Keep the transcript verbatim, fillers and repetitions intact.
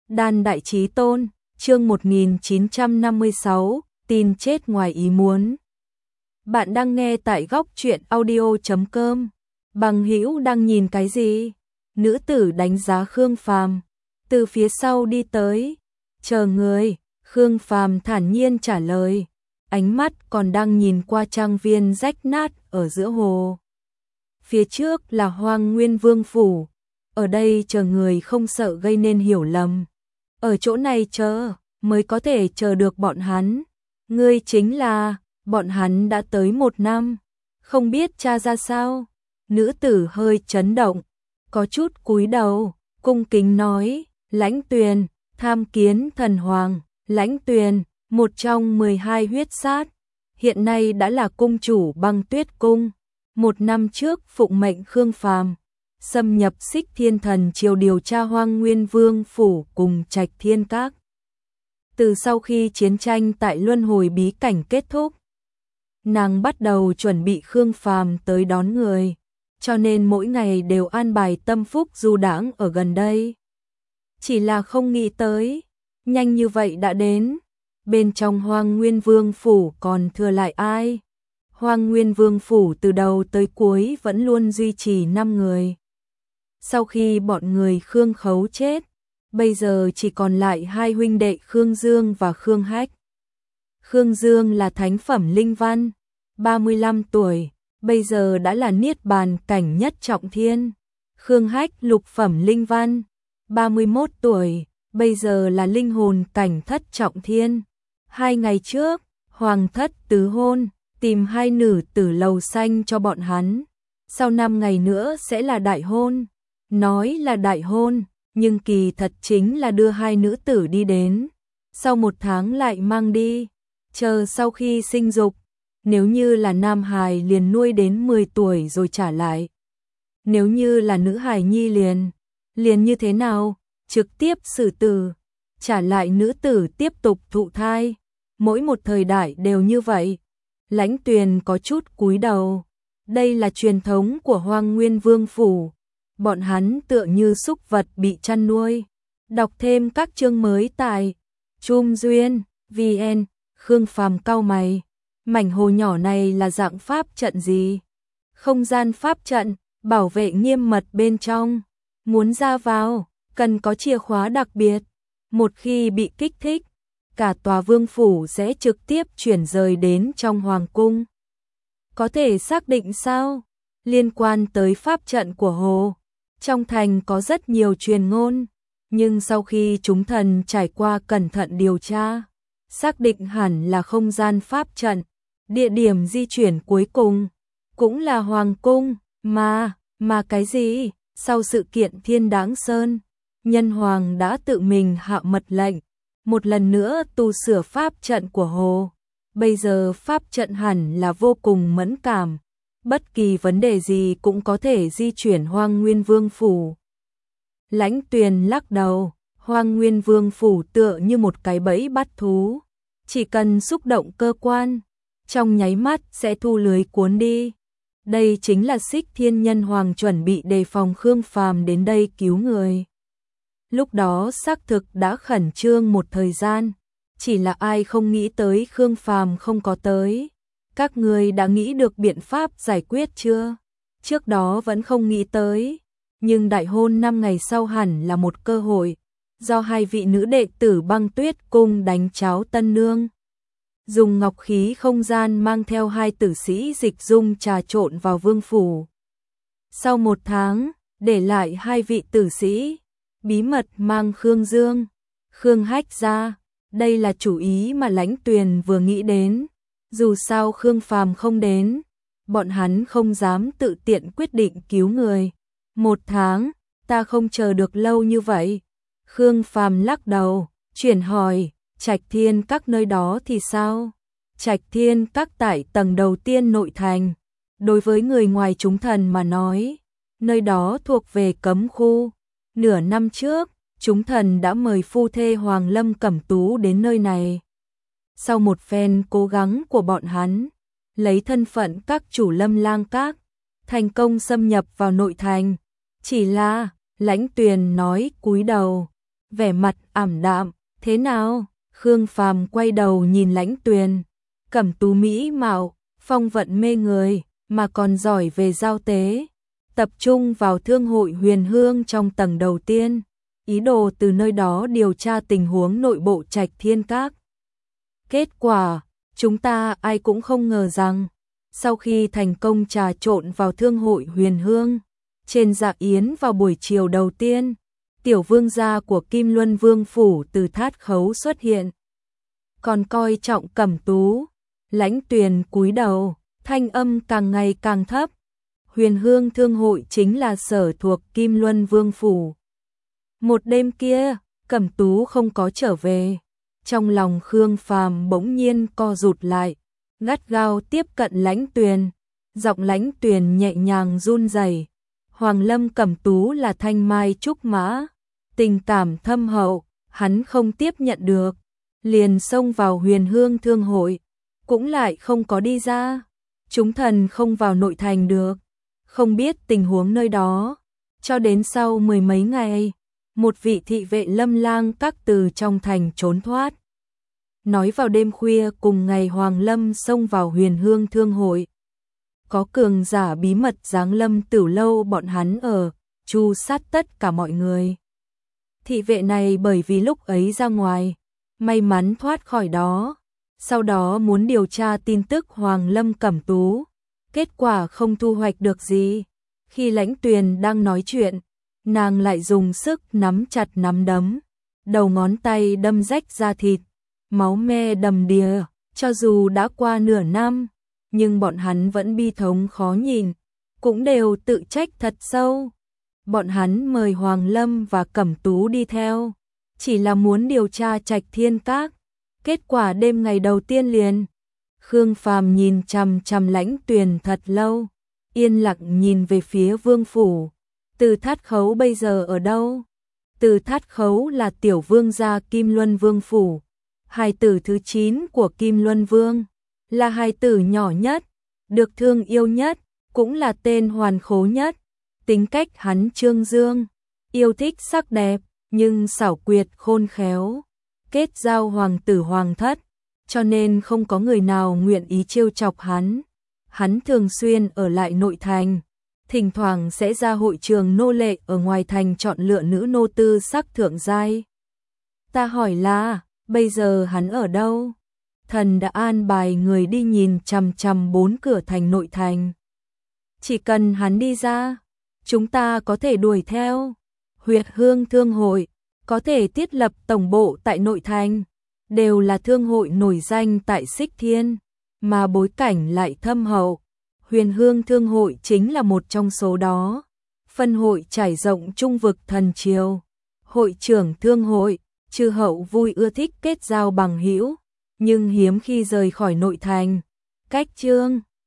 Đan Đại Chí Tôn, chương một nghìn chín trăm năm mươi sáu, tin chết ngoài ý muốn. Bạn đang nghe tại góc truyện audio chấm com. Bằng hữu đang nhìn cái gì? Nữ tử đánh giá Khương Phàm, từ phía sau đi tới. Chờ người, Khương Phàm thản nhiên trả lời, ánh mắt còn đang nhìn qua trang viên rách nát ở giữa hồ. Phía trước là Hoang Nguyên Vương phủ, ở đây chờ người không sợ gây nên hiểu lầm. Ở chỗ này chờ, mới có thể chờ được bọn hắn. Ngươi chính là, bọn hắn đã tới một năm, không biết tra ra sao. Nữ tử hơi chấn động, có chút cúi đầu, cung kính nói, Lãnh Tuyền, tham kiến thần hoàng. Lãnh Tuyền, một trong mười hai huyết sát, hiện nay đã là cung chủ Băng Tuyết Cung. Một năm trước phụng mệnh Khương Phàm xâm nhập Xích Thiên Thần Triều điều tra Hoang Nguyên Vương phủ cùng Trạch Thiên Các. Từ sau khi chiến tranh tại Luân Hồi bí cảnh kết thúc, nàng bắt đầu chuẩn bị Khương Phàm tới đón người, cho nên mỗi ngày đều an bài tâm phúc du đãng ở gần đây. Chỉ là không nghĩ tới, nhanh như vậy đã đến. Bên trong Hoang Nguyên Vương phủ còn thừa lại ai? Hoang Nguyên Vương phủ từ đầu tới cuối vẫn luôn duy trì năm người. Sau khi bọn người Khương Khấu chết, bây giờ chỉ còn lại hai huynh đệ Khương Dương và Khương Hách. Khương Dương là thánh phẩm linh văn, ba mươi lăm tuổi, bây giờ đã là niết bàn cảnh nhất trọng thiên. Khương Hách lục phẩm linh văn, ba mươi mốt tuổi, bây giờ là linh hồn cảnh thất trọng thiên. Hai ngày trước, Hoàng thất tứ hôn, tìm hai nữ tử lầu xanh cho bọn hắn. Sau năm ngày nữa sẽ là đại hôn. Nói là đại hôn, nhưng kỳ thật chính là đưa hai nữ tử đi đến. Sau một tháng lại mang đi, chờ sau khi sinh dục. Nếu như là nam hài liền nuôi đến mười tuổi rồi trả lại. Nếu như là nữ hài nhi liền, liền như thế nào? Trực tiếp xử tử, trả lại nữ tử tiếp tục thụ thai. Mỗi một thời đại đều như vậy. Lãnh Tuyền có chút cúi đầu. Đây là truyền thống của Hoang Nguyên Vương phủ. Bọn hắn tựa như súc vật bị chăn nuôi. Đọc thêm các chương mới tại Trung Duyên, vê en. Khương Phàm cau mày. Mảnh hồ nhỏ này là dạng pháp trận gì? Không gian pháp trận, bảo vệ nghiêm mật bên trong. Muốn ra vào, cần có chìa khóa đặc biệt. Một khi bị kích thích, cả tòa vương phủ sẽ trực tiếp chuyển rời đến trong hoàng cung. Có thể xác định sao? Liên quan tới pháp trận của hồ, trong thành có rất nhiều truyền ngôn, nhưng sau khi chúng thần trải qua cẩn thận điều tra, xác định hẳn là không gian pháp trận. Địa điểm di chuyển cuối cùng cũng là hoàng cung, mà, mà cái gì? Sau sự kiện Thiên Đáng Sơn, Nhân Hoàng đã tự mình hạ mật lệnh, một lần nữa tu sửa pháp trận của hồ. Bây giờ pháp trận hẳn là vô cùng mẫn cảm, bất kỳ vấn đề gì cũng có thể di chuyển Hoang Nguyên Vương phủ. Lãnh Tuyền lắc đầu, Hoang Nguyên Vương phủ tựa như một cái bẫy bắt thú, chỉ cần xúc động cơ quan, trong nháy mắt sẽ thu lưới cuốn đi. Đây chính là Xích Thiên Nhân Hoàng chuẩn bị đề phòng Khương Phàm đến đây cứu người. Lúc đó xác thực đã khẩn trương một thời gian, chỉ là ai không nghĩ tới Khương Phàm không có tới. Các người đã nghĩ được biện pháp giải quyết chưa? Trước đó vẫn không nghĩ tới, nhưng đại hôn năm ngày sau hẳn là một cơ hội, do hai vị nữ đệ tử Băng Tuyết Cung đánh cháo tân nương. Dùng ngọc khí không gian mang theo hai tử sĩ dịch dung trà trộn vào vương phủ. Sau một tháng, để lại hai vị tử sĩ, bí mật mang Khương Dương, Khương Hách ra. Đây là chủ ý mà Lãnh Tuyền vừa nghĩ đến. Dù sao Khương Phàm không đến, bọn hắn không dám tự tiện quyết định cứu người. Một tháng, ta không chờ được lâu như vậy. Khương Phàm lắc đầu, chuyển hỏi, Trạch Thiên Các nơi đó thì sao? Trạch Thiên Các tại tầng đầu tiên nội thành. Đối với người ngoài chúng thần mà nói, nơi đó thuộc về cấm khu. Nửa năm trước, chúng thần đã mời phu thê Hoàng Lâm Cẩm Tú đến nơi này. Sau một phen cố gắng của bọn hắn, lấy thân phận các chủ Lâm Lang Các, thành công xâm nhập vào nội thành. Chỉ là, Lãnh Tuyền nói cúi đầu, vẻ mặt ảm đạm, thế nào? Khương Phàm quay đầu nhìn Lãnh Tuyền, Cẩm Tú mỹ mạo, phong vận mê người, mà còn giỏi về giao tế, tập trung vào thương hội Huyền Hương trong tầng đầu tiên, ý đồ từ nơi đó điều tra tình huống nội bộ Trạch Thiên Các. Kết quả, chúng ta ai cũng không ngờ rằng, sau khi thành công trà trộn vào thương hội Huyền Hương, trên dạ yến vào buổi chiều đầu tiên, tiểu vương gia của Kim Luân Vương phủ Từ Thát Khấu xuất hiện. Còn coi trọng Cẩm Tú, Lãnh Tuyền cúi đầu, thanh âm càng ngày càng thấp. Huyền Hương thương hội chính là sở thuộc Kim Luân Vương phủ. Một đêm kia, Cẩm Tú không có trở về. Trong lòng Khương Phàm bỗng nhiên co rụt lại, gắt gao tiếp cận Lãnh Tuyền, giọng Lãnh Tuyền nhẹ nhàng run rẩy. Hoàng Lâm Cẩm Tú là thanh mai trúc mã, tình cảm thâm hậu, hắn không tiếp nhận được, liền xông vào Huyền Hương thương hội, cũng lại không có đi ra. Chúng thần không vào nội thành được, không biết tình huống nơi đó, cho đến sau mười mấy ngày, một vị thị vệ Lâm Lang Các từ trong thành trốn thoát. Nói vào đêm khuya cùng ngày Hoàng Lâm xông vào Huyền Hương thương hội, có cường giả bí mật giáng lâm Tử lâu bọn hắn ở, tru sát tất cả mọi người. Thị vệ này bởi vì lúc ấy ra ngoài, may mắn thoát khỏi đó, sau đó muốn điều tra tin tức Hoàng Lâm Cẩm Tú, kết quả không thu hoạch được gì. Khi Lãnh Tuyền đang nói chuyện, nàng lại dùng sức nắm chặt nắm đấm, đầu ngón tay đâm rách da thịt, máu me đầm đìa. Cho dù đã qua nửa năm, nhưng bọn hắn vẫn bi thống khó nhìn, cũng đều tự trách thật sâu. Bọn hắn mời Hoàng Lâm và Cẩm Tú đi theo, chỉ là muốn điều tra Trạch Thiên Các. Kết quả đêm ngày đầu tiên liền, Khương Phàm nhìn chằm chằm Lãnh Tuyền thật lâu, yên lặng nhìn về phía vương phủ. Từ Thát Khấu bây giờ ở đâu? Từ Thát Khấu là tiểu vương gia Kim Luân Vương phủ, hài tử thứ chín của Kim Luân Vương, là hài tử nhỏ nhất, được thương yêu nhất, cũng là tên hoàn khố nhất. Tính cách hắn trương dương, yêu thích sắc đẹp, nhưng xảo quyệt khôn khéo, kết giao hoàng tử hoàng thất, cho nên không có người nào nguyện ý trêu chọc hắn. Hắn thường xuyên ở lại nội thành, thỉnh thoảng sẽ ra hội trường nô lệ ở ngoài thành chọn lựa nữ nô tư sắc thượng giai. Ta hỏi là, bây giờ hắn ở đâu? Thần đã an bài người đi nhìn chằm chằm bốn cửa thành nội thành. Chỉ cần hắn đi ra, chúng ta có thể đuổi theo. Huyệt Hương thương hội có thể thiết lập tổng bộ tại nội thành, đều là thương hội nổi danh tại Xích Thiên, mà bối cảnh lại thâm hậu. Huyền Hương thương hội chính là một trong số đó. Phân hội trải rộng trung vực thần triều. Hội trưởng thương hội, Chư hậu vui ưa thích kết giao bằng hữu, nhưng hiếm khi rời khỏi nội thành. Cách chương